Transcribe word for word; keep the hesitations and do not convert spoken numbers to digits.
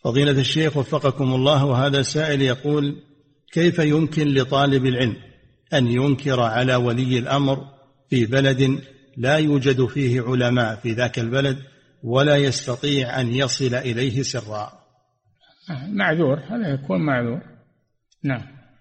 فضيلة الشيخ وفقكم الله، وهذا سائل يقول: كيف يمكن لطالب العلم أن ينكر على ولي الأمر في بلد لا يوجد فيه علماء في ذاك البلد ولا يستطيع أن يصل إليه سرا؟ معذور، هذا يكون معذور. نعم.